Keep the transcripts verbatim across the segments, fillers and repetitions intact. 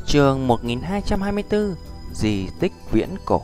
Chương một nghìn hai trăm hai mươi tư. Di tích viễn cổ.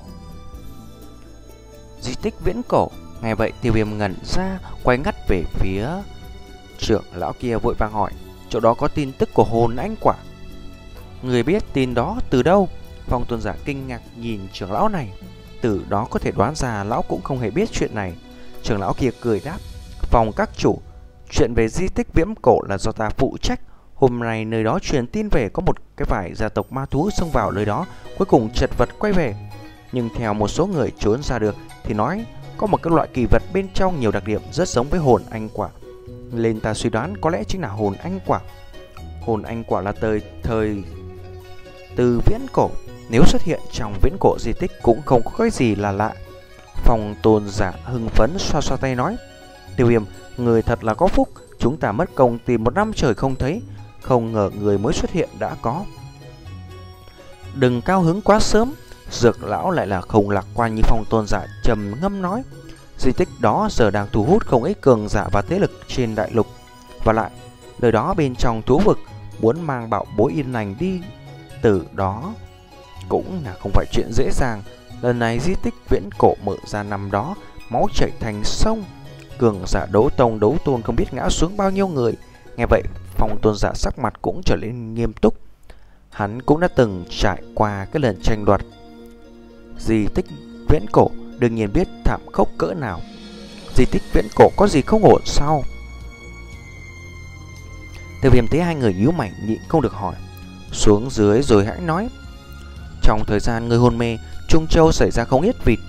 Di tích viễn cổ. Nghe vậy Tiêu Viêm ngẩn ra, quay ngắt về phía trưởng lão kia, vội vàng hỏi: chỗ đó có tin tức của hồn anh quả? Người biết tin đó từ đâu? Phong Tôn giả kinh ngạc nhìn trưởng lão này. Từ đó có thể đoán ra lão cũng không hề biết chuyện này. Trưởng lão kia cười đáp: Phong các chủ, chuyện về di tích viễn cổ là do ta phụ trách. Hôm nay nơi đó truyền tin về có một cái vài gia tộc ma thú xông vào nơi đó, cuối cùng chật vật quay về. Nhưng theo một số người trốn ra được thì nói có một cái loại kỳ vật bên trong nhiều đặc điểm rất giống với hồn anh quả, nên ta suy đoán có lẽ chính là hồn anh quả. Hồn anh quả là thời thời từ viễn cổ, nếu xuất hiện trong viễn cổ di tích cũng không có cái gì là lạ. Phong Tôn giả hưng phấn xoa xoa tay nói: Tiêu Viêm, người thật là có phúc, chúng ta mất công tìm một năm trời không thấy, không ngờ người mới xuất hiện đã có. Đừng cao hứng quá sớm. Dược lão lại là không lạc quan như Phong Tôn giả trầm ngâm nói: di tích đó giờ đang thu hút không ít cường giả và thế lực trên đại lục, và lại nơi đó bên trong thú vực, muốn mang bảo bối yên lành đi từ đó cũng là không phải chuyện dễ dàng. Lần này di tích viễn cổ mở ra năm đó, máu chảy thành sông, cường giả đấu tông đấu tôn không biết ngã xuống bao nhiêu người. Nghe vậy Phong Tôn giả sắc mặt cũng trở nên nghiêm túc. Hắn cũng đã từng trải qua cái lần tranh đoạt di tích viễn cổ, đương nhiên biết thảm khốc cỡ nào. Di tích viễn cổ có gì không ổn sao? Tiêu Viêm thấy hai người nhíu mày nhịn không được hỏi xuống dưới rồi hãy nói: trong thời gian người hôn mê, Trung Châu xảy ra không ít vịt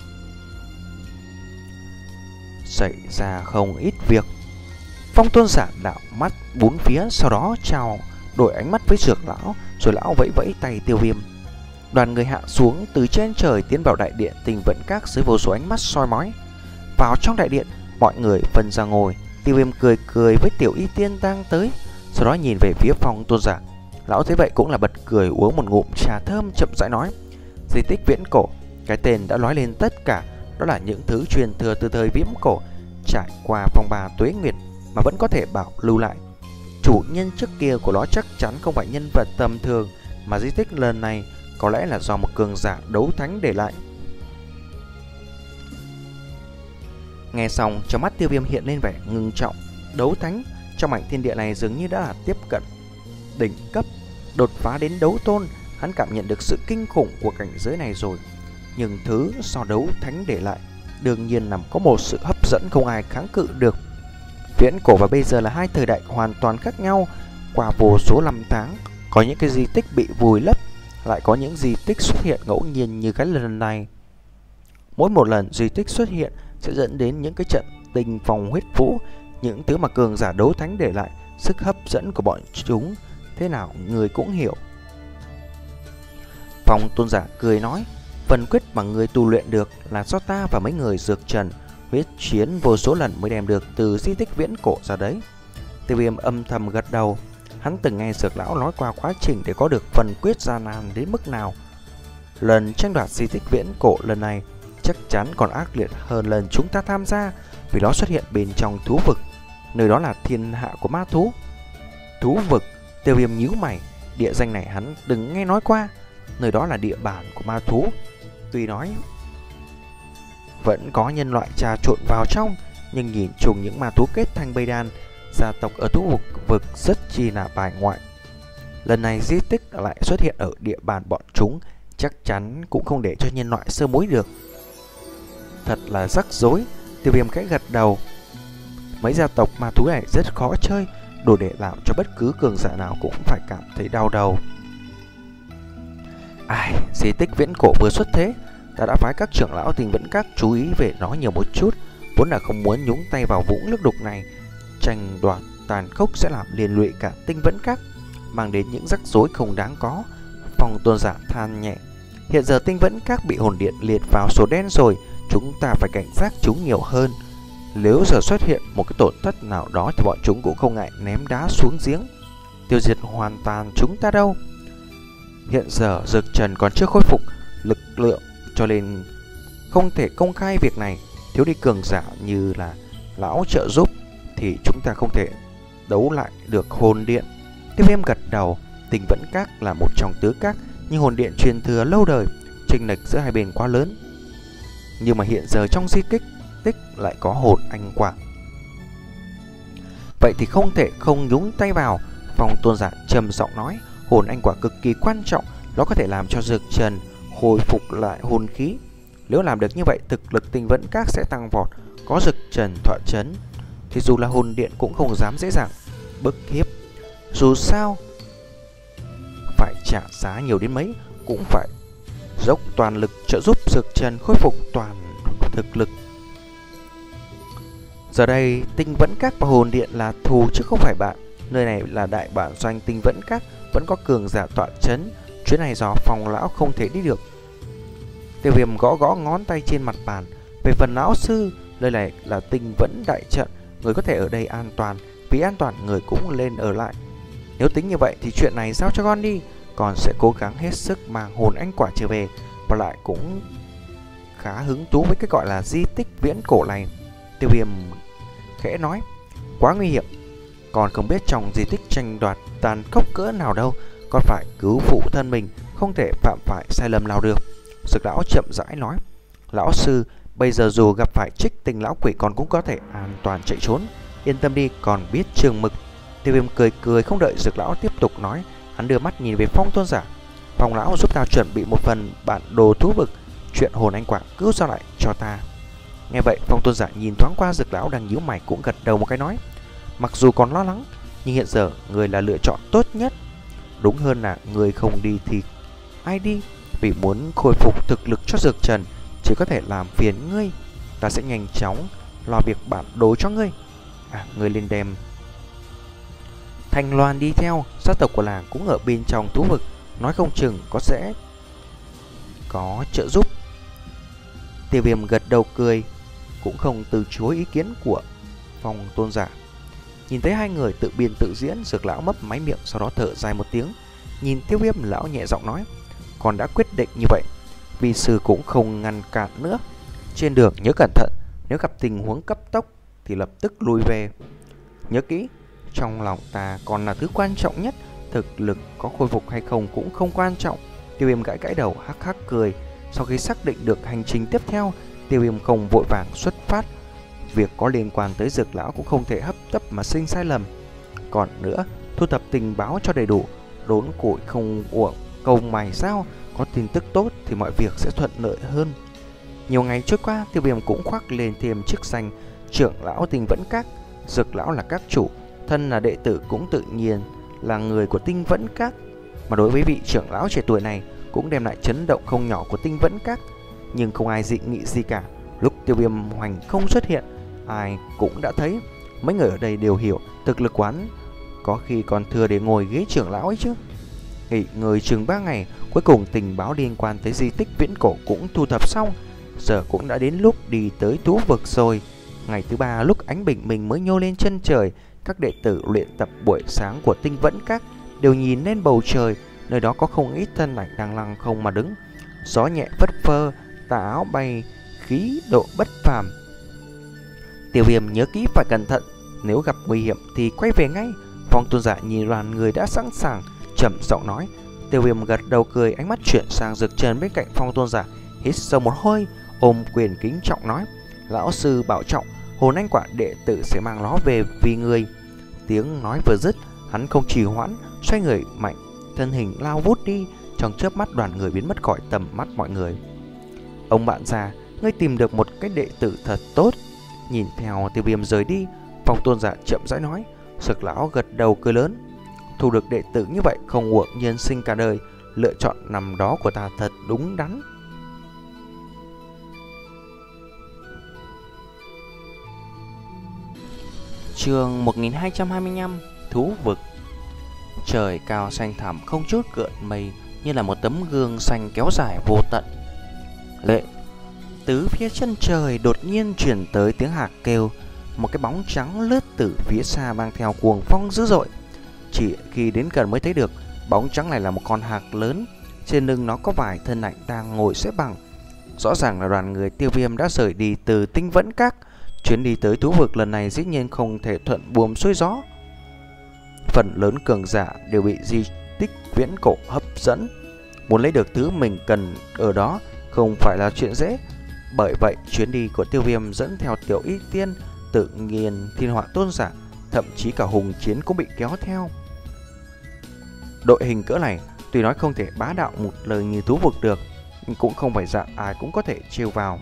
xảy ra không ít việc. Phong Tôn giả đảo mắt bốn phía, sau đó chào đổi ánh mắt với Dược lão, rồi lão vẫy vẫy tay Tiêu Viêm. Đoàn người hạ xuống từ trên trời tiến vào đại điện Tình Vận Các dưới vô số ánh mắt soi mói. Vào trong đại điện, mọi người phân ra ngồi. Tiêu Viêm cười cười với Tiểu Y Tiên đang tới, sau đó nhìn về phía Phong Tôn giả. Lão thấy vậy cũng là bật cười, uống một ngụm trà thơm, chậm rãi nói: di tích viễn cổ, cái tên đã nói lên tất cả. Đó là những thứ truyền thừa từ thời viễn cổ, trải qua phong ba tuế nguyệt mà vẫn có thể bảo lưu lại. Chủ nhân trước kia của nó chắc chắn không phải nhân vật tầm thường, mà di tích lần này có lẽ là do một cường giả đấu thánh để lại. Nghe xong, trong mắt Tiêu Viêm hiện lên vẻ ngưng trọng. Đấu thánh trong mảnh thiên địa này dường như đã là tiếp cận đỉnh cấp, đột phá đến đấu tôn. Hắn cảm nhận được sự kinh khủng của cảnh giới này rồi. Nhưng thứ do đấu thánh để lại đương nhiên nằm có một sự hấp dẫn không ai kháng cự được. Viễn cổ và bây giờ là hai thời đại hoàn toàn khác nhau. Qua vô số năm tháng, có những cái di tích bị vùi lấp, lại có những di tích xuất hiện ngẫu nhiên như cái lần này. Mỗi một lần di tích xuất hiện sẽ dẫn đến những cái trận tình phong huyết vũ, những thứ mà cường giả đấu thánh để lại. Sức hấp dẫn của bọn chúng thế nào người cũng hiểu. Phong Tôn giả cười nói: phần quyết mà người tu luyện được là do ta và mấy người dược trần huyết chiến vô số lần mới đem được từ di tích viễn cổ ra đấy. Tiêu Viêm âm thầm gật đầu. Hắn từng nghe Dược lão nói qua quá trình để có được phần quyết gian nan đến mức nào. Lần tranh đoạt di tích viễn cổ lần này chắc chắn còn ác liệt hơn lần chúng ta tham gia, vì nó xuất hiện bên trong thú vực. Nơi đó là thiên hạ của ma thú. Thú vực? Tiêu Viêm nhíu mày. Địa danh này hắn đừng nghe nói qua. Nơi đó là địa bàn của ma thú. Tuy nói vẫn có nhân loại trà trộn vào trong, nhưng nhìn chung những ma thú kết thành bầy đàn, gia tộc ở thú vực, vực rất chi là bài ngoại. Lần này di tích lại xuất hiện ở địa bàn bọn chúng, chắc chắn cũng không để cho nhân loại sơ mối được. Thật là rắc rối. Tiêu Viêm khẽ gật đầu. Mấy gia tộc ma thú này rất khó chơi, đủ để làm cho bất cứ cường giả nào cũng phải cảm thấy đau đầu. Ai, di tích viễn cổ vừa xuất thế, ta đã phái các trưởng lão Tình Vận Các chú ý về nó nhiều một chút, vốn là không muốn nhúng tay vào vũng nước đục này. Tranh đoạt tàn khốc sẽ làm liên lụy cả Tinh Vận Các, mang đến những rắc rối không đáng có. Phong Tôn giả than nhẹ: hiện giờ Tinh Vận Các bị hồn điện liệt vào số đen rồi, chúng ta phải cảnh giác chúng nhiều hơn. Nếu giờ xuất hiện một cái tổn thất nào đó thì bọn chúng cũng không ngại ném đá xuống giếng, tiêu diệt hoàn toàn chúng ta đâu. Hiện giờ Dược Trần còn chưa khôi phục lực lượng, cho nên không thể công khai việc này. Thiếu đi cường giả như là lão trợ giúp thì chúng ta không thể đấu lại được hồn điện. Tiêu Viêm gật đầu. Tình Vẫn Các là một trong tứ các nhưng hồn điện truyền thừa lâu đời, chênh lệch giữa hai bên quá lớn. Nhưng mà hiện giờ trong di tích tích lại có hồn anh quả. Vậy thì không thể không nhúng tay vào. Phong Tôn giả trầm giọng nói, hồn anh quả cực kỳ quan trọng, nó có thể làm cho Dược Trần hồi phục lại hồn khí. Nếu làm được như vậy, thực lực Tinh Vẫn Các sẽ tăng vọt. Có Dược Trần tọa chấn thì dù là hồn điện cũng không dám dễ dàng bức hiếp. Dù sao phải trả giá nhiều đến mấy cũng phải dốc toàn lực trợ giúp Dược Trần khôi phục toàn thực lực. Giờ đây Tinh Vẫn Các và hồn điện là thù chứ không phải bạn. Nơi này là đại bản doanh Tinh Vẫn Các, vẫn có cường giả tọa chấn. Chuyến này do Phong lão không thể đi được. Tiêu Viêm gõ gõ ngón tay trên mặt bàn. Về phần lão sư, nơi này là Tinh Vẫn đại trận, người có thể ở đây an toàn. Vì an toàn người cũng lên ở lại. Nếu tính như vậy thì chuyện này giao cho con đi. Con sẽ cố gắng hết sức mang hồn anh quả trở về. Và lại cũng khá hứng thú với cái gọi là di tích viễn cổ này. Tiêu Viêm khẽ nói, quá nguy hiểm. Còn không biết trong di tích tranh đoạt tàn khốc cỡ nào đâu. Con phải cứu phụ thân mình, không thể phạm phải sai lầm nào được. Dược lão chậm rãi nói, lão sư, bây giờ dù gặp phải Trích Tinh lão quỷ con cũng có thể an toàn chạy trốn. Yên tâm đi, còn biết trường mực. Tiêu Viêm cười cười không đợi Dược lão tiếp tục nói, hắn đưa mắt nhìn về Phong Tôn giả. Phong lão giúp ta chuẩn bị một phần bản đồ thú vực, chuyện hồn anh quả cứu ra lại cho ta. Nghe vậy Phong Tôn giả nhìn thoáng qua Dược lão đang nhíu mày cũng gật đầu một cái nói, mặc dù còn lo lắng nhưng hiện giờ người là lựa chọn tốt nhất. Đúng hơn là người không đi thì ai đi. Vì muốn khôi phục thực lực cho Dược Trần chỉ có thể làm phiền ngươi. Ta sẽ nhanh chóng lo việc bản đồ cho ngươi. À, ngươi lên đem Thanh Loan đi theo. Gia tộc của làng cũng ở bên trong thú vực, nói không chừng có sẽ có trợ giúp. Tiêu Viêm gật đầu cười, cũng không từ chối ý kiến của Phong Tôn giả. Nhìn thấy hai người tự biên tự diễn, Dược lão mấp máy miệng, sau đó thở dài một tiếng. Nhìn Tiêu Viêm, lão nhẹ giọng nói, con đã quyết định như vậy, vì sư cũng không ngăn cản nữa. Trên đường nhớ cẩn thận, nếu gặp tình huống cấp tốc thì lập tức lùi về. Nhớ kỹ, trong lòng ta còn là thứ quan trọng nhất, thực lực có khôi phục hay không cũng không quan trọng. Tiêu Viêm gãi gãi đầu hắc hắc cười. Sau khi xác định được hành trình tiếp theo, Tiêu Viêm không vội vàng xuất phát. Việc có liên quan tới Dược lão cũng không thể hấp tấp mà sinh sai lầm. Còn nữa, thu thập tình báo cho đầy đủ, đốn củi không uổng công mài sao. Có tin tức tốt thì mọi việc sẽ thuận lợi hơn. Nhiều ngày trôi qua, Tiêu Viêm cũng khoác lên thêm chức danh trưởng lão Tinh Vẫn Các. Dược lão là các chủ, thân là đệ tử cũng tự nhiên là người của Tinh Vẫn Các. Mà đối với vị trưởng lão trẻ tuổi này cũng đem lại chấn động không nhỏ của Tinh Vẫn Các. Nhưng không ai dị nghị gì cả. Lúc Tiêu Viêm hoành không xuất hiện, ai cũng đã thấy. Mấy người ở đây đều hiểu thực lực quán có khi còn thừa để ngồi ghế trưởng lão ấy chứ. Nghỉ ngơi chừng ba ngày, cuối cùng tình báo liên quan tới di tích viễn cổ cũng thu thập xong. Giờ cũng đã đến lúc đi tới thú vực rồi. Ngày thứ ba, lúc ánh bình minh mới nhô lên chân trời, các đệ tử luyện tập buổi sáng của Tinh Vẫn Các đều nhìn lên bầu trời. Nơi đó có không ít thân ảnh đang lăng không mà đứng. Gió nhẹ phất phơ, tà áo bay, khí độ bất phàm. Tiêu Viêm nhớ kỹ phải cẩn thận, nếu gặp nguy hiểm thì quay về ngay. Phong Tôn giả nhìn đoàn người đã sẵn sàng, trầm giọng nói. Tiêu Viêm gật đầu cười, ánh mắt chuyển sang Dược Trần bên cạnh Phong Tôn giả, hít sâu một hơi, ôm quyền kính trọng nói, lão sư bảo trọng, hồn anh quả đệ tử sẽ mang nó về vì người. Tiếng nói vừa dứt, hắn không trì hoãn, xoay người mạnh, thân hình lao vút đi. Trong chớp mắt đoàn người biến mất khỏi tầm mắt mọi người. Ông bạn già, ngươi tìm được một cái đệ tử thật tốt. Nhìn theo Tiêu Viêm rời đi, Phong Tôn giả chậm rãi nói. Dược lão gật đầu cười lớn. Thu được đệ tử như vậy không uổng nhân sinh cả đời. Lựa chọn năm đó của ta thật đúng đắn. Chương một nghìn hai trăm hai mươi lăm. Thú vực. Trời cao xanh thẳm không chút gợn mây, như là một tấm gương xanh kéo dài vô tận. Lệ tứ phía chân trời đột nhiên chuyển tới tiếng hạc kêu. Một cái bóng trắng lướt từ phía xa mang theo cuồng phong dữ dội. Chỉ khi đến gần mới thấy được, bóng trắng này là một con hạc lớn. Trên lưng nó có vài thân ảnh đang ngồi xếp bằng. Rõ ràng là đoàn người Tiêu Viêm đã rời đi từ Tinh Vẫn Các. Chuyến đi tới thú vực lần này dĩ nhiên không thể thuận buồm xuôi gió. Phần lớn cường giả đều bị di tích viễn cổ hấp dẫn. muốn lấy được thứ mình cần ở đó không phải là chuyện dễ. Bởi vậy chuyến đi của Tiêu Viêm dẫn theo Tiểu Y Tiên, tự nhiên Thiên Họa Tôn Giả, thậm chí cả Hùng Chiến cũng bị kéo theo. Đội hình cỡ này tuy nói không thể bá đạo một lời như thú vực được, nhưng cũng không phải dạng ai cũng có thể trêu vào.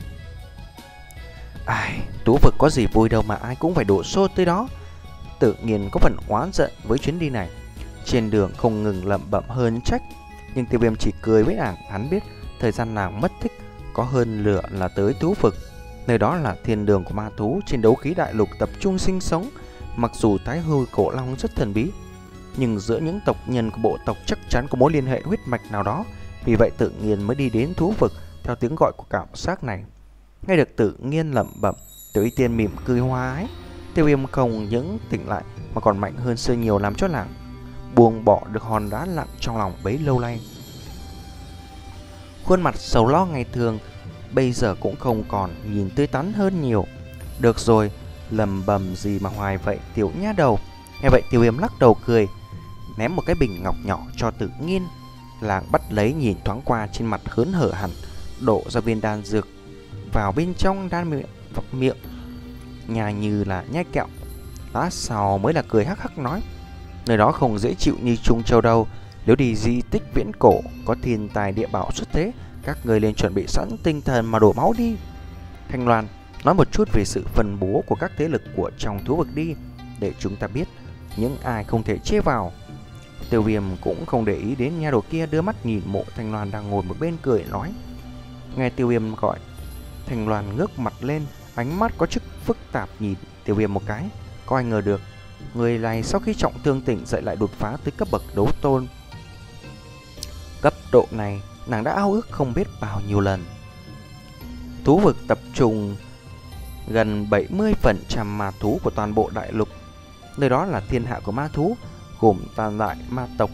Ai, thú vực có gì vui đâu mà ai cũng phải đổ xô tới đó. Tự nhiên có phần oán giận với chuyến đi này, trên đường không ngừng lẩm bẩm hơn trách. Nhưng Tiêu Viêm chỉ cười với nàng, hắn biết thời gian nàng mất tích có hơn lửa là tới thú vực. Nơi đó là thiên đường của ma thú trên đấu khí đại lục tập trung sinh sống. Mặc dù Thái Hư Cổ Long rất thần bí, nhưng giữa những tộc nhân của bộ tộc chắc chắn có mối liên hệ huyết mạch nào đó. Vì vậy tự nhiên mới đi đến thú vực theo tiếng gọi của cảm giác này. Nghe được tự nhiên lẩm bẩm, Tiểu Y Tiên mỉm cười hoa ái. Tiêu Viêm không những tỉnh lại mà còn mạnh hơn xưa nhiều, làm cho nàng buông bỏ được hòn đá nặng trong lòng bấy lâu nay. Khuôn mặt sầu lo ngày thường bây giờ cũng không còn, nhìn tươi tắn hơn nhiều. Được rồi, lầm bầm gì mà hoài vậy tiểu nha đầu. Nghe vậy Tiêu Viêm lắc đầu cười, ném một cái bình ngọc nhỏ cho tự nhiên. Làng bắt lấy nhìn thoáng qua, trên mặt hớn hở hẳn, đổ ra viên đan dược vào bên trong đan miệng, miệng nhai như là nhai kẹo. Lát sau mới là cười hắc hắc nói, nơi đó không dễ chịu như Trung Châu đâu. Nếu đi di tích viễn cổ có thiên tài địa bảo xuất thế, các người nên chuẩn bị sẵn tinh thần mà đổ máu đi. Thanh Loan, nói một chút về sự phân bố của các thế lực của trong thú vực đi, để chúng ta biết những ai không thể chế vào. Tiêu Viêm cũng không để ý đến nha đầu kia, đưa mắt nhìn Mộ Thanh Loan đang ngồi một bên cười nói. Nghe Tiêu Viêm gọi, Thanh Loan ngước mặt lên, ánh mắt có chút phức tạp nhìn Tiêu Viêm một cái. Có ai ngờ được người này sau khi trọng thương tỉnh dậy lại đột phá tới cấp bậc đấu tôn. Cấp độ này nàng đã ao ước không biết bao nhiêu lần. Thú vực tập trung gần bảy mươi phần trăm ma thú của toàn bộ đại lục. Nơi đó là thiên hạ của ma thú, gồm tam đại ma tộc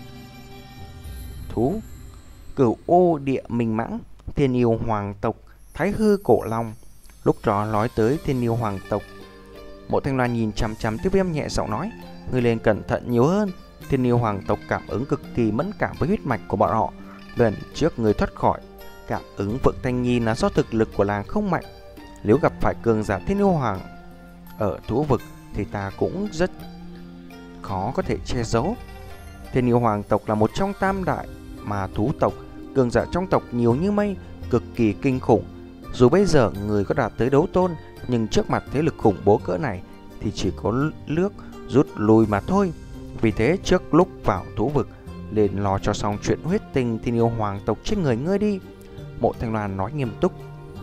thú, Cửu Ô Địa Minh Mãng, Thiên Yêu Hoàng tộc, Thái Hư Cổ Long. Lúc đó nói tới Thiên Yêu Hoàng tộc, Mộ Thanh Loan nhìn chằm chằm Tiêu Viêm nhẹ giọng nói, ngươi nên cẩn thận nhiều hơn. Thiên Yêu Hoàng tộc cảm ứng cực kỳ mẫn cảm với huyết mạch của bọn họ. Lần trước người thoát khỏi cảm ứng Phượng Thanh Nhi là do thực lực của làng không mạnh. Nếu gặp phải cường giả Thiên Yêu Hoàng ở thú vực thì ta cũng rất khó có thể che giấu. Thiên Yêu Hoàng tộc là một trong tam đại mà thú tộc, cường giả trong tộc nhiều như mây, cực kỳ kinh khủng. Dù bây giờ người có đạt tới đấu tôn, nhưng trước mặt thế lực khủng bố cỡ này thì chỉ có nước rút lui mà thôi. Vì thế trước lúc vào thú vực nên lo cho xong chuyện huyết tình Thiên Yêu Hoàng tộc trên người ngươi đi. Mộ Thanh Loan nói nghiêm túc.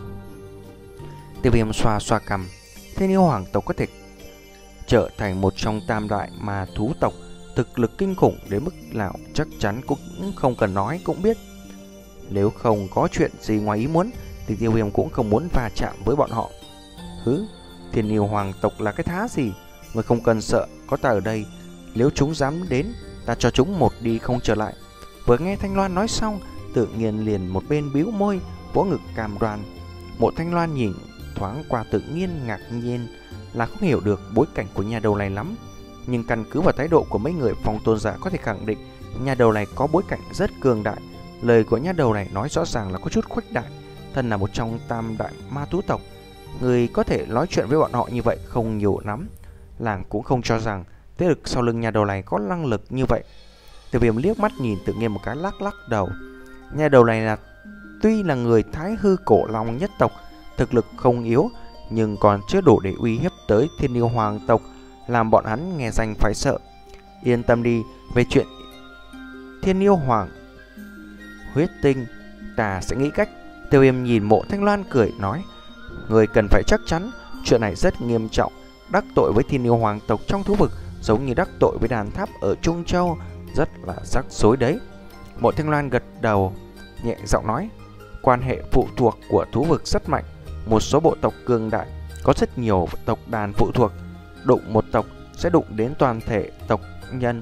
Tiêu Viêm xoa xoa cằm. Thiên Yêu Hoàng tộc có thể trở thành một trong tam đại mà thú tộc, thực lực kinh khủng đến mức nào chắc chắn cũng không cần nói cũng biết. Nếu không có chuyện gì ngoài ý muốn thì Tiêu Viêm cũng không muốn va chạm với bọn họ. Hứ, Thiên Yêu Hoàng tộc là cái thá gì? Người không cần sợ, có ta ở đây. Nếu chúng dám đến, ta cho chúng một đi không trở lại. Vừa nghe Thanh Loan nói xong, tự nhiên liền một bên bĩu môi, vỗ ngực cam đoan. Mộ Thanh Loan nhìn thoáng qua tự nhiên ngạc nhiên là không hiểu được bối cảnh của nhà đầu này lắm. Nhưng căn cứ vào thái độ của mấy người phong tôn giả có thể khẳng định nhà đầu này có bối cảnh rất cường đại. Lời của nhà đầu này nói rõ ràng là có chút khuếch đại. Thân là một trong tam đại ma thú tộc, người có thể nói chuyện với bọn họ như vậy không nhiều lắm. Làng cũng không cho rằng thế lực sau lưng nhà đầu này có năng lực như vậy. Tiêu Viêm liếc mắt nhìn tự nhiên một cái, lắc lắc đầu. Nhà đầu này là tuy là người Thái Hư Cổ Long nhất tộc, thực lực không yếu, nhưng còn chưa đủ để uy hiếp tới Thiên Yêu Hoàng tộc, làm bọn hắn nghe danh phải sợ. Yên tâm đi, về chuyện Thiên Yêu Hoàng huyết tinh ta sẽ nghĩ cách. Tiêu Viêm nhìn Mộ Thanh Loan cười nói, người cần phải chắc chắn chuyện này rất nghiêm trọng. Đắc tội với Thiên Yêu Hoàng tộc trong thú vực giống như đắc tội với đàn tháp ở Trung Châu, rất là rắc rối đấy. Mộ Thanh Loan gật đầu, nhẹ giọng nói, quan hệ phụ thuộc của thú vực rất mạnh. Một số bộ tộc cường đại có rất nhiều tộc đàn phụ thuộc, đụng một tộc sẽ đụng đến toàn thể tộc nhân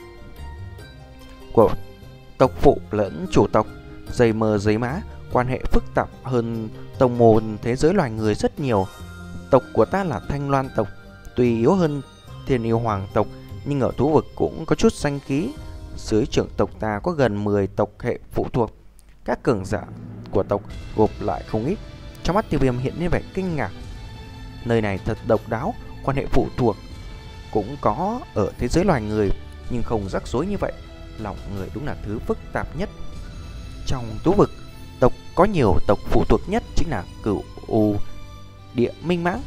của tộc phụ lẫn chủ tộc. Dây mờ giấy má, quan hệ phức tạp hơn tông môn thế giới loài người rất nhiều. Tộc của ta là Thanh Loan tộc, tuy yếu hơn Thiên Yêu Hoàng tộc, nhưng ở thú vực cũng có chút danh khí. dưới trưởng tộc ta có gần mười tộc hệ phụ thuộc. Các cường giả của tộc gộp lại không ít. Trong mắt Tiêu Viêm hiện lên vẻ kinh ngạc. Nơi này thật độc đáo, quan hệ phụ thuộc cũng có ở thế giới loài người, nhưng không rắc rối như vậy. Lòng người đúng là thứ phức tạp nhất. Trong thú vực, tộc có nhiều tộc phụ thuộc nhất chính là Cửu U Địa Minh Mãng.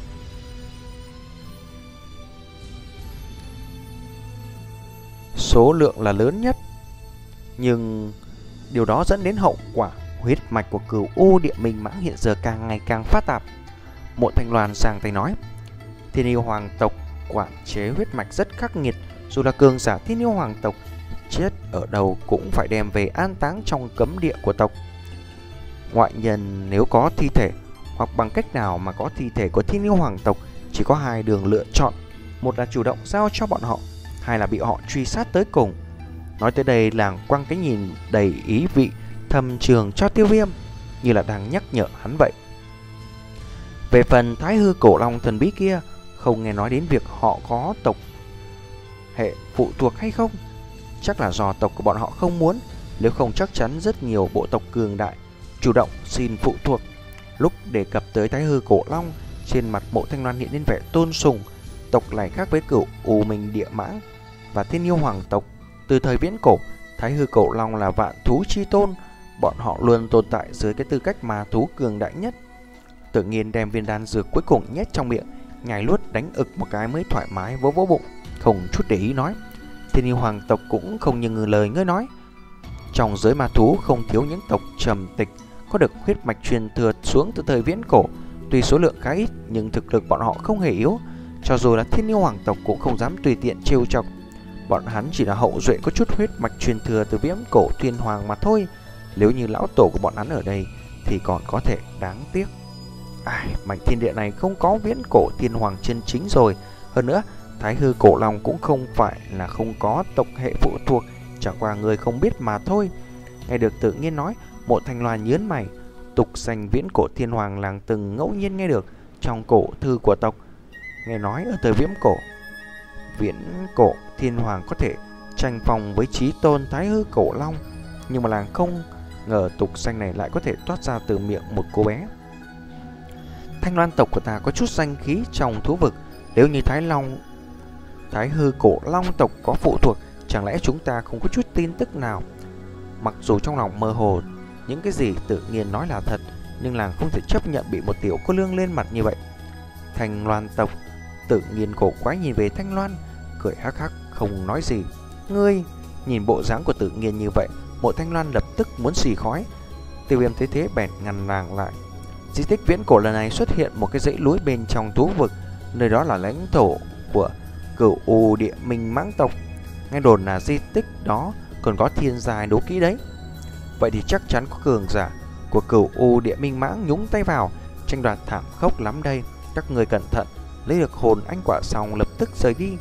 Số lượng là lớn nhất, nhưng điều đó dẫn đến hậu quả huyết mạch của Cửu U Địa Minh Mãng hiện giờ càng ngày càng phức tạp. Mộ Thanh Loan sang tay nói, Thiên Yêu Hoàng tộc quản chế huyết mạch rất khắc nghiệt, dù là cường giả Thiên Yêu Hoàng tộc chết ở đâu cũng phải đem về an táng trong cấm địa của tộc. Ngoại nhân nếu có thi thể hoặc bằng cách nào mà có thi thể của Thiên Yêu Hoàng tộc, chỉ có hai đường lựa chọn, một là chủ động giao cho bọn họ, hai là bị họ truy sát tới cùng. Nói tới đây, làng quăng cái nhìn đầy ý vị thầm trường cho Tiêu Viêm, như là đang nhắc nhở hắn vậy. Về phần Thái Hư Cổ Long thần bí kia, không nghe nói đến việc họ có tộc hệ phụ thuộc hay không. Chắc là do tộc của bọn họ không muốn, nếu không chắc chắn rất nhiều bộ tộc cường đại chủ động xin phụ thuộc. Lúc đề cập tới Thái Hư Cổ Long, trên mặt Mộ Thanh Loan hiện lên vẻ tôn sùng. Tộc này khác với Cửu U Minh Địa Mãng và Thiên Yêu Hoàng tộc. Từ thời viễn cổ, Thái Hư Cổ Long là vạn thú chi tôn, bọn họ luôn tồn tại dưới cái tư cách ma thú cường đại nhất. Tự nhiên đem viên đan dược cuối cùng nhét trong miệng, nhai luốt đánh ực một cái mới thoải mái vỗ vỗ bụng, không chút để ý nói, Thiên Yêu Hoàng tộc cũng không như người lời ngươi nói. Trong giới ma thú không thiếu những tộc trầm tịch có được huyết mạch truyền thừa xuống từ thời viễn cổ. Tuy số lượng khá ít nhưng thực lực bọn họ không hề yếu. Cho dù là Thiên Yêu Hoàng tộc cũng không dám tùy tiện trêu chọc. Bọn hắn chỉ là hậu duệ có chút huyết mạch truyền thừa từ viễn cổ Thiên Hoàng mà thôi. Nếu như lão tổ của bọn hắn ở đây thì còn có thể đáng tiếc. Ai, mảnh thiên địa này không có viễn cổ Thiên Hoàng chân chính rồi. Hơn nữa, Thái Hư Cổ Long cũng không phải là không có tộc hệ phụ thuộc, chẳng qua người không biết mà thôi. Nghe được Tự Nhiên nói, Mộ Thanh Loan nhớn mày. Tục danh viễn cổ Thiên Hoàng làng từng ngẫu nhiên nghe được trong cổ thư của tộc. Nghe nói ở thời viễn cổ, viễn cổ Thiên Hoàng có thể tranh phòng với chí tôn Thái Hư Cổ Long, nhưng mà làng không ngờ tục danh này lại có thể toát ra từ miệng một cô bé. Thanh Loan tộc của ta có chút danh khí trong thú vực. Nếu như Thái Long Thái Hư Cổ Long tộc có phụ thuộc, chẳng lẽ chúng ta không có chút tin tức nào? Mặc dù trong lòng mơ hồ những cái gì Tự Nhiên nói là thật, nhưng làng không thể chấp nhận bị một tiểu cô nương lên mặt như vậy. Thanh Loan tộc. Tự Nhiên cổ quái nhìn về Thanh Loan, cười hắc hắc không nói gì. Ngươi, nhìn bộ dáng của Tự Nhiên như vậy, Mộ Thanh Loan lập tức muốn xì khói. Tiêu Viêm thấy thế bèn ngăn nàng lại. Di tích viễn cổ lần này xuất hiện một cái dãy núi bên trong thú vực, nơi đó là lãnh thổ của Cửu U Địa Minh Mãng tộc. Nghe đồn là di tích đó còn có thiên giai đấu kỹ đấy. Vậy thì chắc chắn có cường giả của Cửu U Địa Minh Mãng nhúng tay vào, tranh đoạt thảm khốc lắm đây. Các người cẩn thận. Lấy được hồn anh quả xong lập tức rời đi.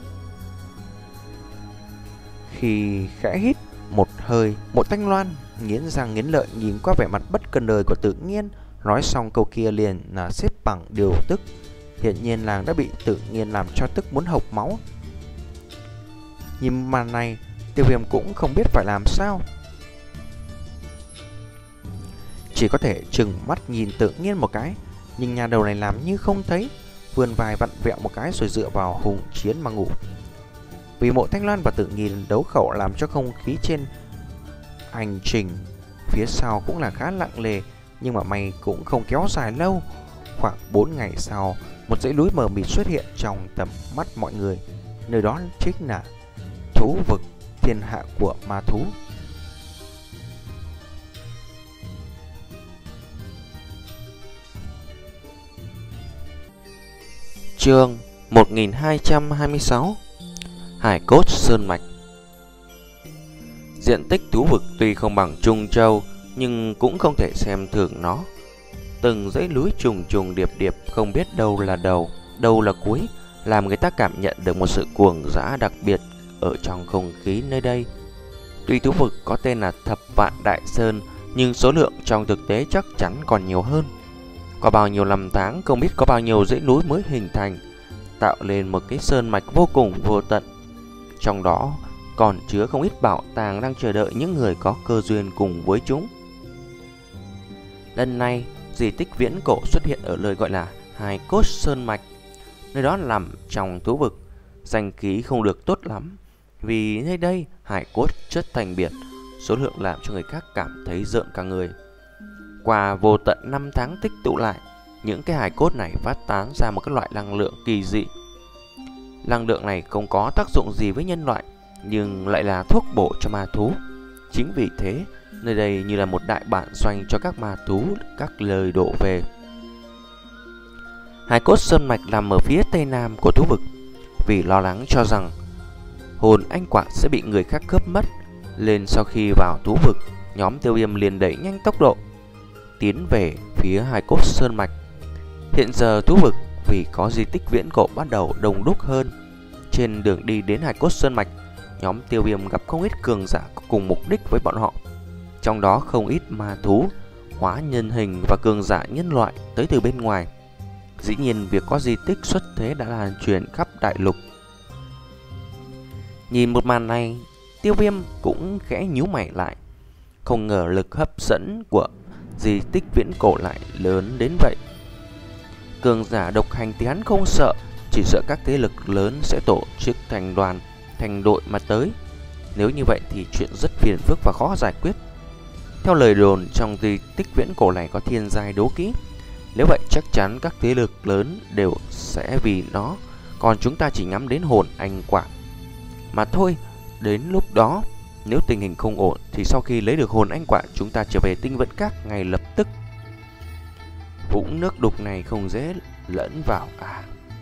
Khi khẽ hít một hơi, Mộ Thanh Loan nghiến răng nghiến lợi nhìn qua vẻ mặt bất cần đời của Tự Nhiên. Nói xong câu kia liền là xếp bằng điều tức. Hiện nhiên làng đã bị Tự Nhiên làm cho tức muốn hộc máu. Nhìn màn này, Tiêu Viêm cũng không biết phải làm sao, chỉ có thể trừng mắt nhìn Tự Nhiên một cái. Nhưng nhà đầu này làm như không thấy, vươn vai vặn vẹo một cái rồi dựa vào hùng chiến mà ngủ. Vì Mộ Thanh Loan và Tự Nhiên đấu khẩu làm cho không khí trên hành trình phía sau cũng là khá lặng lề. Nhưng mà may cũng không kéo dài lâu. Khoảng bốn ngày sau, một dãy núi mờ mịt xuất hiện trong tầm mắt mọi người. Nơi đó chính là thú vực thiên hạ của ma thú. Chương một nghìn hai trăm hai mươi sáu. Hải cốt sơn mạch. Diện tích thú vực tuy không bằng Trung Châu, nhưng cũng không thể xem thường nó. Từng dãy núi trùng trùng điệp điệp, không biết đâu là đầu, đâu là cuối, làm người ta cảm nhận được một sự cuồng dã đặc biệt ở trong không khí nơi đây. Tuy thú vực có tên là Thập Vạn Đại Sơn, nhưng số lượng trong thực tế chắc chắn còn nhiều hơn. Có bao nhiêu năm tháng, không biết có bao nhiêu dãy núi mới hình thành, tạo lên một cái sơn mạch vô cùng vô tận. Trong đó còn chứa không ít bảo tàng đang chờ đợi những người có cơ duyên cùng với chúng. Lần này, di tích viễn cổ xuất hiện ở nơi gọi là Hải Cốt Sơn Mạch. Nơi đó nằm trong thú vực, danh khí không được tốt lắm, vì nơi đây hải cốt chất thành biển, số lượng làm cho người khác cảm thấy rợn cả người. Qua vô tận năm tháng tích tụ lại, những cái hải cốt này phát tán ra một cái loại năng lượng kỳ dị. Năng lượng này không có tác dụng gì với nhân loại, nhưng lại là thuốc bổ cho ma thú. Chính vì thế, nơi đây như là một đại bản doanh cho các ma thú các lời đổ về. Hải Cốt Sơn Mạch nằm ở phía tây nam của thú vực. Vì lo lắng cho rằng hồn anh quả sẽ bị người khác cướp mất, nên sau khi vào thú vực, nhóm Tiêu Viêm liền đẩy nhanh tốc độ tiến về phía Hải Cốt Sơn Mạch. Hiện giờ thú vực vì có di tích viễn cổ bắt đầu đông đúc hơn. Trên đường đi đến Hải Cốt Sơn Mạch, nhóm Tiêu Viêm gặp không ít cường giả cùng mục đích với bọn họ, trong đó không ít ma thú, hóa nhân hình và cường giả nhân loại tới từ bên ngoài. Dĩ nhiên việc có di tích xuất thế đã lan truyền khắp đại lục. Nhìn một màn này, Tiêu Viêm cũng khẽ nhíu mày lại. Không ngờ lực hấp dẫn của di tích viễn cổ lại lớn đến vậy. Cường giả độc hành thì hắn không sợ, chỉ sợ các thế lực lớn sẽ tổ chức thành đoàn, thành đội mà tới. Nếu như vậy thì chuyện rất phiền phức và khó giải quyết. Theo lời đồn, trong di tích viễn cổ này có thiên giai đấu kỹ. Nếu vậy chắc chắn các thế lực lớn đều sẽ vì nó, còn chúng ta chỉ ngắm đến hồn anh quả mà thôi. Đến lúc đó, nếu tình hình không ổn thì sau khi lấy được hồn anh quả, chúng ta trở về Tinh Vẫn Các ngay lập tức. Vũng nước đục này không dễ lẫn vào à.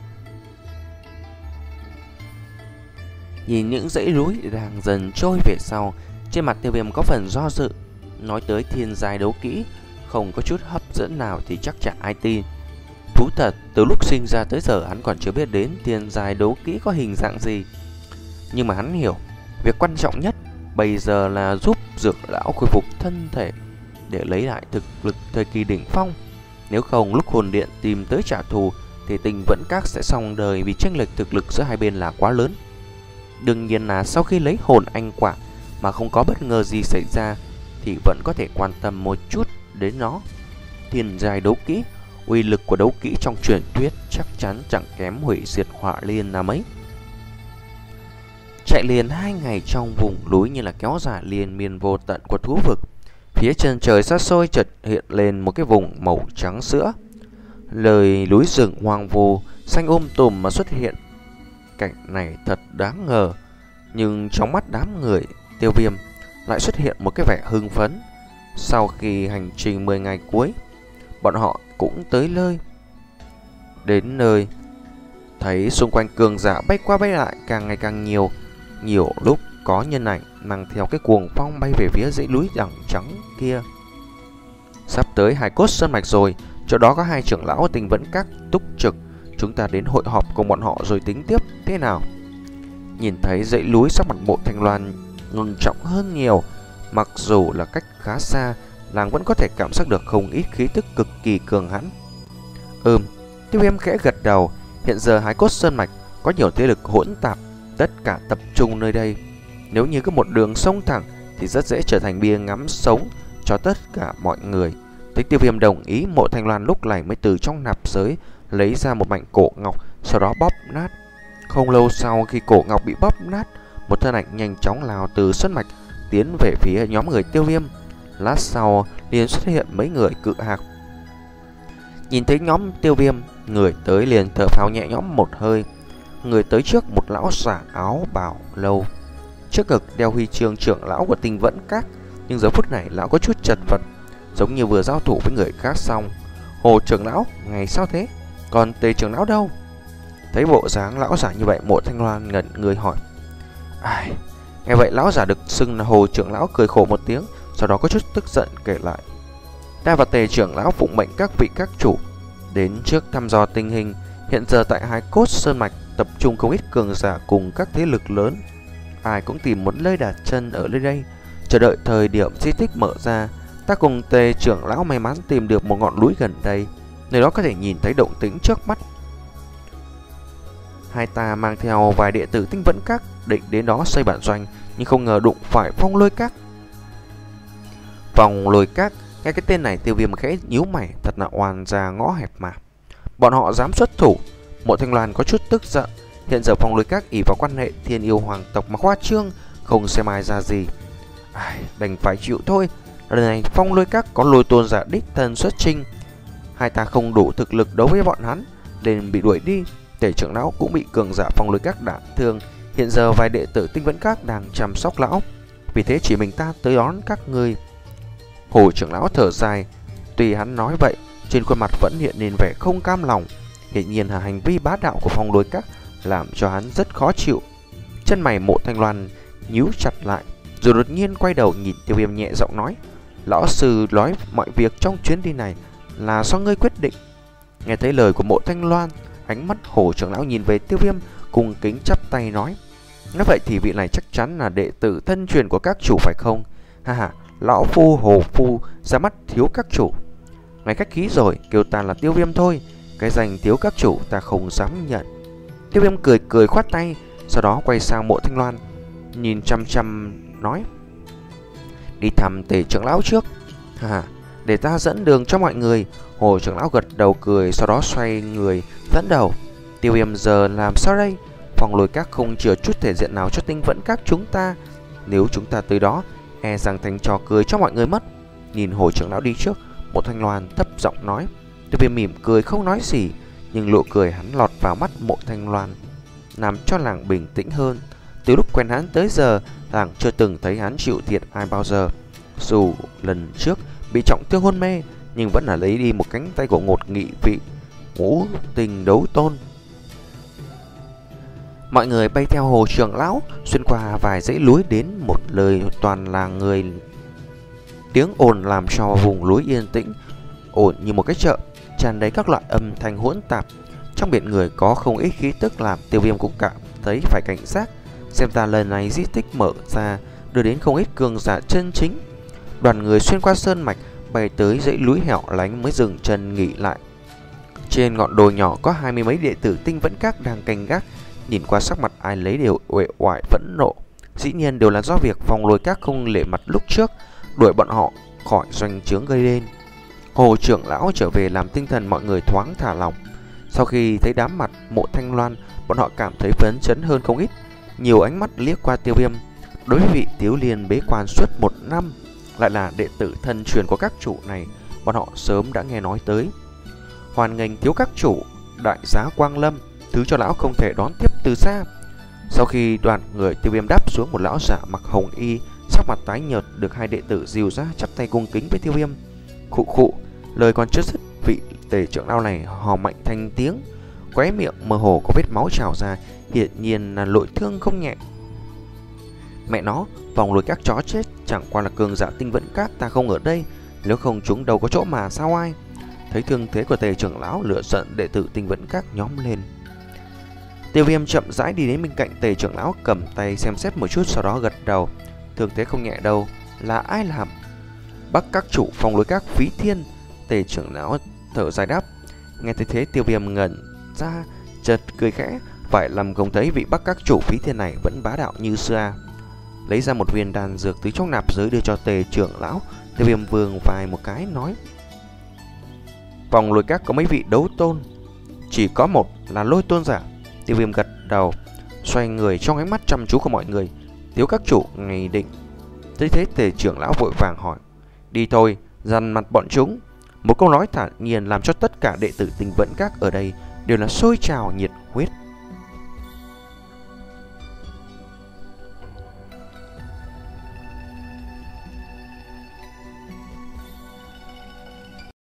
Nhìn những dãy núi đang dần trôi về sau, trên mặt Tiêu Viêm có phần do dự. Nói tới thiên giai đấu kỹ không có chút hấp dẫn nào thì chắc chắn ai tin. Thú thật, từ lúc sinh ra tới giờ hắn còn chưa biết đến thiên giai đấu kỹ có hình dạng gì. Nhưng mà hắn hiểu, việc quan trọng nhất bây giờ là giúp dược lão khôi phục thân thể để lấy lại thực lực thời kỳ đỉnh phong. Nếu không lúc hồn điện tìm tới trả thù thì Tinh Vẫn Các sẽ xong đời, vì chênh lệch thực lực giữa hai bên là quá lớn. Đương nhiên là sau khi lấy hồn anh quả mà không có bất ngờ gì xảy ra thì vẫn có thể quan tâm một chút đến nó. Thiên giai đấu kỹ, uy lực của đấu kỹ trong truyền thuyết chắc chắn chẳng kém hủy diệt hỏa liên là mấy. Chạy liền hai ngày trong vùng núi như là kéo dài liên miên vô tận của thú vực. Phía chân trời xa xôi chợt hiện lên một cái vùng màu trắng sữa. Lời núi rừng hoang vu xanh um tùm mà xuất hiện. Cảnh này thật đáng ngờ, nhưng trong mắt đám người Tiêu Viêm lại xuất hiện một cái vẻ hưng phấn. Sau khi hành trình mười ngày cuối, bọn họ cũng tới nơi. Đến nơi, thấy xung quanh cường giả bay qua bay lại càng ngày càng nhiều. Nhiều lúc có nhân ảnh mang theo cái cuồng phong bay về phía dãy núi đằng trắng kia. Sắp tới Hải Cốt Sơn Mạch rồi, chỗ đó có hai trưởng lão Tinh Vẫn Các túc trực. Chúng ta đến hội họp cùng bọn họ rồi tính tiếp thế nào. Nhìn thấy dãy núi, sắc mặt Mộ Thanh Loan ngưng trọng hơn nhiều. Mặc dù là cách khá xa, nàng vẫn có thể cảm giác được không ít khí tức cực kỳ cường hãn. Ừm, Tiêu Viêm khẽ gật đầu. Hiện giờ Hải Cốt Sơn Mạch có nhiều thế lực hỗn tạp, tất cả tập trung nơi đây. Nếu như có một đường sông thẳng thì rất dễ trở thành bia ngắm sống cho tất cả mọi người. Thấy Tiêu Viêm đồng ý, Mộ Thanh Loan lúc này mới từ trong nạp giới lấy ra một mảnh cổ ngọc, sau đó bóp nát. Không lâu sau khi cổ ngọc bị bóp nát, một thân ảnh nhanh chóng lao từ sơn mạch tiến về phía nhóm người Tiêu Viêm. Lát sau liền xuất hiện mấy người cự hạc. Nhìn thấy nhóm Tiêu Viêm, người tới liền thở phào nhẹ nhõm một hơi. Người tới trước một lão giả áo bào lâu, trước ngực đeo huy chương trưởng lão của Tinh Vẫn Các, nhưng giờ phút này lão có chút chật vật, giống như vừa giao thủ với người khác xong. Hồ trưởng lão, ngày sao thế? Còn Tề trưởng lão đâu? Thấy bộ dáng lão giả như vậy, Mộ Thanh Loan ngẩn người hỏi. Ai? Nghe vậy lão giả được xưng là Hồ trưởng lão cười khổ một tiếng, sau đó có chút tức giận kể lại. Ta và Tề trưởng lão phụng mệnh các vị các chủ đến trước thăm dò tình hình. Hiện giờ tại Hải Cốt Sơn Mạch tập trung không ít cường giả cùng các thế lực lớn, ai cũng tìm một nơi đặt chân ở nơi đây, chờ đợi thời điểm di tích mở ra. Ta cùng Tề trưởng lão may mắn tìm được một ngọn núi gần đây, nơi đó có thể nhìn thấy động tĩnh trước mắt. Hai ta mang theo vài đệ tử Tinh Vẫn Các định đến đó xây bản doanh, nhưng không ngờ đụng phải Phong Lôi Các. Phong Lôi Các, nghe cái tên này Tiêu Viêm khẽ nhíu mày, thật là oan gia ngõ hẹp mà. Bọn họ dám xuất thủ. Mộ Thanh Loan có chút tức giận. Hiện giờ Phong Lôi Các ỷ vào quan hệ Thiên Yêu Hoàng tộc mà khoa trương, không xem ai ra gì. Ai, đành phải chịu thôi. Lần này Phong Lôi Các có Lôi Tôn giả đích thân xuất chinh, hai ta không đủ thực lực đấu với bọn hắn nên bị đuổi đi. Tể trưởng lão cũng bị cường giả Phong Lôi Các đả thương. Hiện giờ vài đệ tử Tinh Vẫn Các đang chăm sóc lão, vì thế chỉ mình ta tới đón các ngươi. Hồ trưởng lão thở dài. Tuy hắn nói vậy, trên khuôn mặt vẫn hiện lên vẻ không cam lòng. Hiển nhiên là hành vi bá đạo của Phong Lôi Các làm cho hắn rất khó chịu. Chân mày Mộ Thanh Loan nhíu chặt lại, rồi đột nhiên quay đầu nhìn Tiêu Viêm nhẹ giọng nói: lão sư nói mọi việc trong chuyến đi này là do ngươi quyết định. Nghe thấy lời của Mộ Thanh Loan, ánh mắt Hồ trưởng lão nhìn về Tiêu Viêm, cùng kính chắp tay nói: nói vậy thì vị này chắc chắn là đệ tử thân truyền của các chủ phải không? Ha ha, lão phu Hồ phu ra mắt thiếu các chủ. Ngài khách khí rồi, kêu ta là Tiêu Viêm thôi, cái danh thiếu các chủ ta không dám nhận. Tiêu Viêm cười cười khoát tay, sau đó quay sang Mộ Thanh Loan, nhìn chăm chăm nói: đi thăm Tề trưởng lão trước. Ha ha, để ta dẫn đường cho mọi người. Hồ trưởng lão gật đầu cười, sau đó xoay người dẫn đầu. Tiêu Viêm giờ làm sao đây? Phong Lôi Các không chừa chút thể diện nào cho Tinh Vẫn Các chúng ta. Nếu chúng ta tới đó, e rằng thành trò cười cho mọi người mất. Nhìn Hồ trưởng lão đi trước, Mộ Thanh Loan thấp giọng nói. Tiêu Viêm mỉm cười không nói gì, nhưng nụ cười hắn lọt vào mắt Mộ Thanh Loan, làm cho làng bình tĩnh hơn. Từ lúc quen hắn tới giờ, làng chưa từng thấy hắn chịu thiệt ai bao giờ. Dù lần trước bị trọng thương hôn mê, nhưng vẫn là lấy đi một cánh tay của Ngột Nghị vị ngũ tình đấu tôn. Mọi người bay theo Hồ trưởng lão, xuyên qua vài dãy núi đến một nơi toàn là người. Tiếng ồn làm cho vùng núi yên tĩnh, ổn như một cái chợ, tràn đầy các loại âm thanh hỗn tạp. Trong biển người có không ít khí tức làm Tiêu Viêm cũng cảm thấy phải cảnh giác. Xem ra lần này di tích mở ra đưa đến không ít cường giả chân chính. Đoàn người xuyên qua sơn mạch, bay tới dãy núi hẻo lánh mới dừng chân nghỉ lại. Trên ngọn đồi nhỏ có hai mươi mấy đệ tử Tinh Vẫn Các đang canh gác. Nhìn qua sắc mặt ai lấy đều uể oải phẫn nộ. Dĩ nhiên đều là do việc Phong Lôi Các không lễ mặt lúc trước, đuổi bọn họ khỏi doanh trướng gây nên. Hồ trưởng lão trở về làm tinh thần mọi người thoáng thả lỏng. Sau khi thấy đám mặt Mộ Thanh Loan, bọn họ cảm thấy phấn chấn hơn không ít. Nhiều ánh mắt liếc qua Tiêu Viêm. Đối với vị Tiếu Liên bế quan suốt một năm, lại là đệ tử thân truyền của các chủ này, bọn họ sớm đã nghe nói tới. Hoan nghênh thiếu các chủ đại giá quang lâm, thứ cho lão không thể đón tiếp từ xa. Sau khi đoàn người Tiêu Viêm đáp xuống, một lão giả mặc hồng y, sắc mặt tái nhợt được hai đệ tử dìu ra, chắp tay cung kính với Tiêu Viêm. Khụ khụ, lời còn chưa dứt, vị Tề trưởng lão này hò mạnh thành tiếng, khóe miệng mơ hồ có vết máu trào ra, hiển nhiên là nội thương không nhẹ. Mẹ nó, Phong Lôi Các chó chết, chẳng qua là cường giả Tinh Vẫn Các ta không ở đây, nếu không chúng đâu có chỗ mà sao ai. Thấy thương thế của Tề trưởng lão, lửa giận đệ tử Tinh Vẫn Các nhóm lên. Tiêu Viêm chậm rãi đi đến bên cạnh Tề trưởng lão, cầm tay xem xét một chút, sau đó gật đầu. Thương thế không nhẹ đâu, là ai làm? Bắc các chủ Phong Lôi Các Phí Thiên. Tề trưởng lão thở dài đáp. Nghe thấy thế, Tiêu Viêm ngẩn ra, chợt cười khẽ, phải làm không thấy vị Bắc các chủ Phí Thiên này vẫn bá đạo như xưa. Lấy ra một viên đan dược từ trong nạp giới đưa cho Tề trưởng lão. Tiêu Viêm vương vài một cái nói: Phong Lôi Các có mấy vị đấu tôn? Chỉ có một là Lôi Tôn giả. Tiêu Viêm gật đầu, xoay người trong ánh mắt chăm chú của mọi người. Thiếu các chủ ngày định. Thấy thế, Tề trưởng lão vội vàng hỏi: đi thôi, dằn mặt bọn chúng. Một câu nói thản nhiên làm cho tất cả đệ tử Tinh Vẫn Các ở đây đều là sôi trào nhiệt huyết.